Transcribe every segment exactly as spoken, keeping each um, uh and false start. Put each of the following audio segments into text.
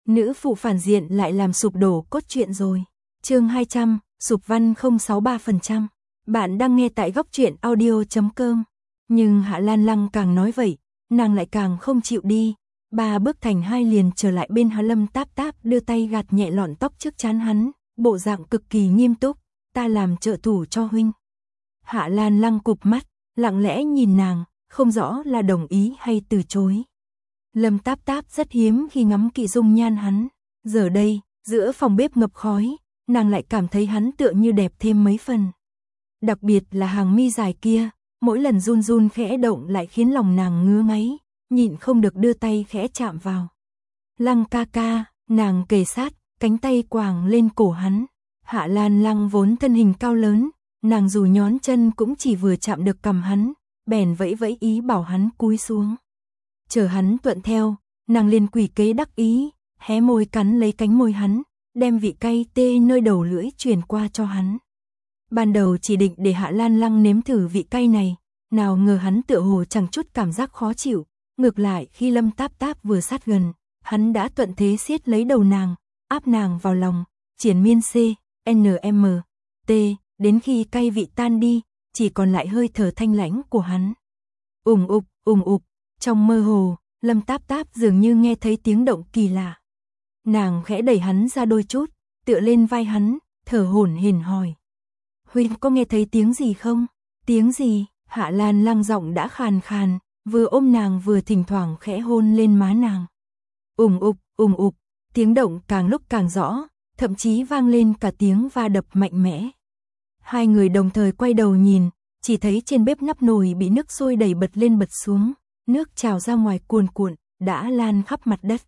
nữ phụ phản diện lại làm sụp đổ cốt truyện rồi. Chương hai trăm, sụp văn không sáu ba phần trăm. Bạn đang nghe tại góc truyện audio chấm com. Nhưng Hạ Lan Lăng càng nói vậy, nàng lại càng không chịu đi. Ba bước thành hai liền trở lại bên Hạ Lâm Táp Táp, đưa tay gạt nhẹ lọn tóc trước trán hắn, bộ dạng cực kỳ nghiêm túc. Ta làm trợ thủ cho huynh. Hạ Lan Lăng cụp mắt, lặng lẽ nhìn nàng, không rõ là đồng ý hay từ chối. Lâm Táp Táp rất hiếm khi ngắm kỹ dung nhan hắn. Giờ đây, giữa phòng bếp ngập khói, nàng lại cảm thấy hắn tựa như đẹp thêm mấy phần. Đặc biệt là hàng mi dài kia, mỗi lần run run khẽ động lại khiến lòng nàng ngứa ngáy, nhịn không được đưa tay khẽ chạm vào. Lăng ca ca, nàng kề sát, cánh tay quàng lên cổ hắn. Hạ Lan Lăng vốn thân hình cao lớn, nàng dù nhón chân cũng chỉ vừa chạm được cằm hắn, bèn vẫy vẫy ý bảo hắn cúi xuống. Chờ hắn thuận theo, nàng liền quỷ kế đắc ý, hé môi cắn lấy cánh môi hắn, đem vị cay tê nơi đầu lưỡi truyền qua cho hắn. Ban đầu chỉ định để Hạ Lan Lăng nếm thử vị cay này, nào ngờ hắn tựa hồ chẳng chút cảm giác khó chịu, ngược lại khi Lâm Táp Táp vừa sát gần, hắn đã thuận thế siết lấy đầu nàng, áp nàng vào lòng, triển miên C, N M, T, đến khi cay vị tan đi, chỉ còn lại hơi thở thanh lãnh của hắn. Ùng ục, ùng ục, trong mơ hồ, Lâm Táp Táp dường như nghe thấy tiếng động kỳ lạ. Nàng khẽ đẩy hắn ra đôi chút, tựa lên vai hắn, thở hổn hển hỏi. Huynh có nghe thấy tiếng gì không? Tiếng gì? Hạ Lan Lăng giọng đã khàn khàn, vừa ôm nàng vừa thỉnh thoảng khẽ hôn lên má nàng. Ùng ục, ùng ục, tiếng động càng lúc càng rõ, thậm chí vang lên cả tiếng va đập mạnh mẽ. Hai người đồng thời quay đầu nhìn, chỉ thấy trên bếp nắp nồi bị nước sôi đẩy bật lên bật xuống, nước trào ra ngoài cuồn cuộn, đã lan khắp mặt đất.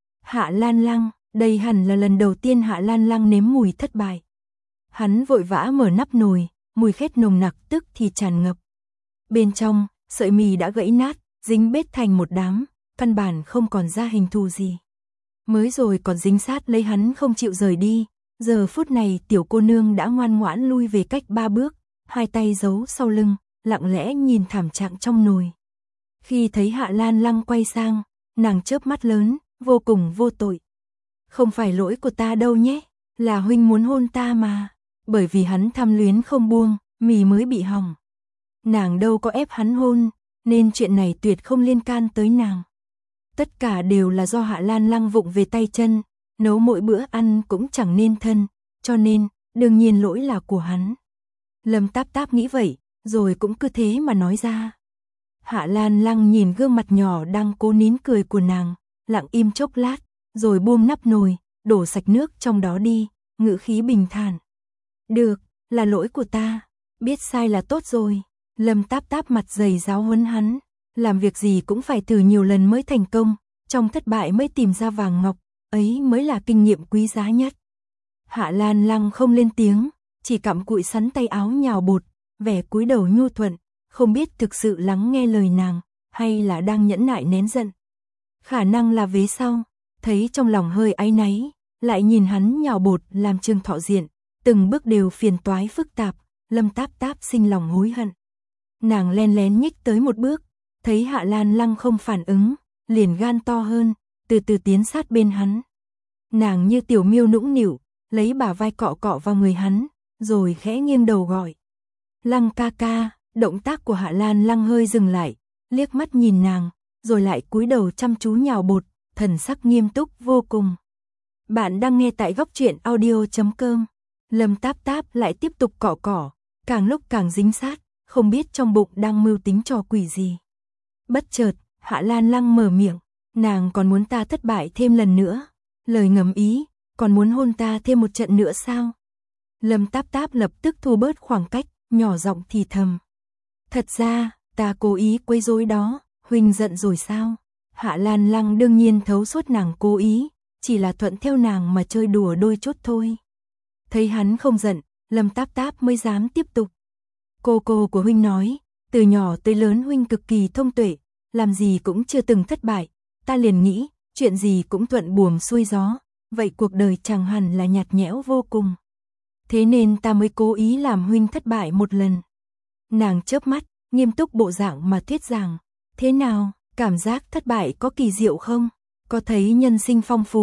Hạ Lan Lăng, đây hẳn là lần đầu tiên Hạ Lan Lăng nếm mùi thất bại. Hắn vội vã mở nắp nồi, mùi khét nồng nặc tức thì tràn ngập. Bên trong, sợi mì đã gãy nát, dính bết thành một đám, căn bản không còn ra hình thù gì. Mới rồi còn dính sát lấy hắn không chịu rời đi, giờ phút này tiểu cô nương đã ngoan ngoãn lui về cách ba bước, hai tay giấu sau lưng, lặng lẽ nhìn thảm trạng trong nồi. Khi thấy Hạ Lan Lăng quay sang, nàng chớp mắt lớn, vô cùng vô tội. Không phải lỗi của ta đâu nhé, là huynh muốn hôn ta mà, bởi vì hắn tham luyến không buông, mì mới bị hỏng. Nàng đâu có ép hắn hôn, nên chuyện này tuyệt không liên can tới nàng. Tất cả đều là do Hạ Lan Lăng vụng về tay chân, nấu mỗi bữa ăn cũng chẳng nên thân, cho nên, đương nhiên lỗi là của hắn. Lâm Táp Táp nghĩ vậy, rồi cũng cứ thế mà nói ra. Hạ Lan Lăng nhìn gương mặt nhỏ đang cố nín cười của nàng, lặng im chốc lát, rồi buông nắp nồi, đổ sạch nước trong đó đi, ngữ khí bình thản. Được, là lỗi của ta, biết sai là tốt rồi. Lâm Táp Táp mặt dày giáo huấn hắn, làm việc gì cũng phải thử nhiều lần mới thành công, trong thất bại mới tìm ra vàng ngọc, ấy mới là kinh nghiệm quý giá nhất. Hạ Lan Lăng không lên tiếng, chỉ cặm cụi sắn tay áo nhào bột, vẻ cúi đầu nhu thuận, không biết thực sự lắng nghe lời nàng, hay là đang nhẫn nại nén giận. Khả năng là vế sau, thấy trong lòng hơi áy náy, lại nhìn hắn nhào bột làm Trương Thọ diện, từng bước đều phiền toái phức tạp, Lâm Táp Táp sinh lòng hối hận. Nàng len lén nhích tới một bước, thấy Hạ Lan Lăng không phản ứng, liền gan to hơn, từ từ tiến sát bên hắn. Nàng như tiểu miêu nũng nịu, lấy bả vai cọ cọ vào người hắn, rồi khẽ nghiêng đầu gọi. Lăng ca ca, động tác của Hạ Lan Lăng hơi dừng lại, liếc mắt nhìn nàng, rồi lại cúi đầu chăm chú nhào bột, thần sắc nghiêm túc vô cùng. Bạn đang nghe tại góc truyện audio chấm com. Lâm Táp Táp lại tiếp tục cọ cỏ, càng lúc càng dính sát, không biết trong bụng đang mưu tính trò quỷ gì. Bất chợt, Hạ Lan Lăng mở miệng, nàng còn muốn ta thất bại thêm lần nữa. Lời ngầm ý, còn muốn hôn ta thêm một trận nữa sao? Lâm Táp Táp lập tức thu bớt khoảng cách, nhỏ giọng thì thầm. Thật ra, ta cố ý quấy rối đó, huynh giận rồi sao? Hạ Lan Lăng đương nhiên thấu suốt nàng cố ý, chỉ là thuận theo nàng mà chơi đùa đôi chút thôi. Thấy hắn không giận, Lâm Táp Táp mới dám tiếp tục. Cô cô của huynh nói, từ nhỏ tới lớn huynh cực kỳ thông tuệ, làm gì cũng chưa từng thất bại, ta liền nghĩ, chuyện gì cũng thuận buồm xuôi gió, vậy cuộc đời chẳng hẳn là nhạt nhẽo vô cùng. Thế nên ta mới cố ý làm huynh thất bại một lần. Nàng chớp mắt, nghiêm túc bộ dạng mà thuyết giảng, thế nào, cảm giác thất bại có kỳ diệu không? Có thấy nhân sinh phong phú,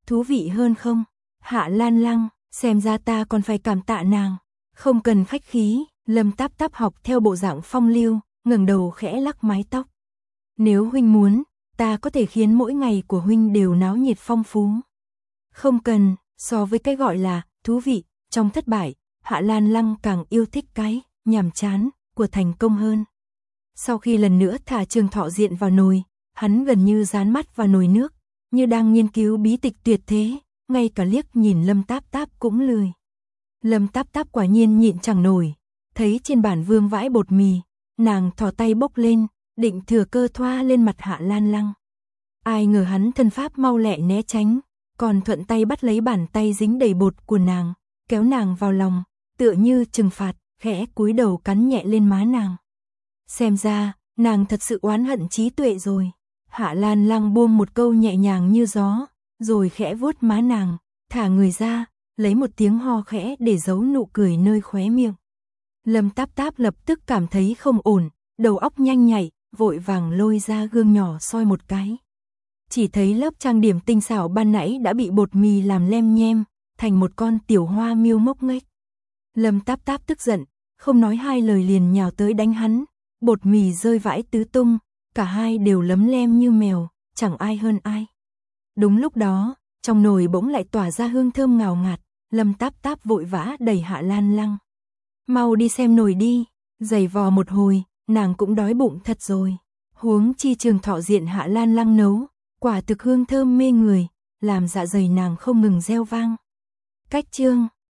thú vị hơn không? Hạ Lan Lăng, xem ra ta còn phải cảm tạ nàng. Không cần khách khí, Lâm Táp Táp học theo bộ dạng phong lưu, ngẩng đầu khẽ lắc mái tóc. Nếu huynh muốn, ta có thể khiến mỗi ngày của huynh đều náo nhiệt phong phú. Không cần, so với cái gọi là thú vị, trong thất bại, Hạ Lan Lăng càng yêu thích cái nhàm chán của thành công hơn. Sau khi lần nữa thả Trương Thọ Diện vào nồi, hắn gần như dán mắt vào nồi nước, như đang nghiên cứu bí tịch tuyệt thế, ngay cả liếc nhìn Lâm Táp Táp cũng lười. Lâm Táp Táp quả nhiên nhịn chẳng nổi, thấy trên bàn vương vãi bột mì, nàng thò tay bốc lên, định thừa cơ thoa lên mặt Hạ Lan Lăng. Ai ngờ hắn thân pháp mau lẹ né tránh, còn thuận tay bắt lấy bàn tay dính đầy bột của nàng, kéo nàng vào lòng, tựa như trừng phạt, khẽ cúi đầu cắn nhẹ lên má nàng. Xem ra, nàng thật sự oán hận trí tuệ rồi. Hạ Lan Lăng buông một câu nhẹ nhàng như gió, rồi khẽ vuốt má nàng, thả người ra, lấy một tiếng ho khẽ để giấu nụ cười nơi khóe miệng. Lâm Táp Táp lập tức cảm thấy không ổn, đầu óc nhanh nhạy, vội vàng lôi ra gương nhỏ soi một cái. Chỉ thấy lớp trang điểm tinh xảo ban nãy đã bị bột mì làm lem nhem, thành một con tiểu hoa miêu mốc nghếch. Lâm Táp Táp tức giận, không nói hai lời liền nhào tới đánh hắn, bột mì rơi vãi tứ tung, cả hai đều lấm lem như mèo, chẳng ai hơn ai. Đúng lúc đó, trong nồi bỗng lại tỏa ra hương thơm ngào ngạt, Lâm Táp Táp vội vã đẩy Hạ Lan Lăng. Mau đi xem nồi đi, giày vò một hồi, nàng cũng đói bụng thật rồi. Huống chi Trương Thọ Diện Hạ Lan Lăng nấu, quả thực hương thơm mê người, làm dạ dày nàng không ngừng reo vang. Cách chương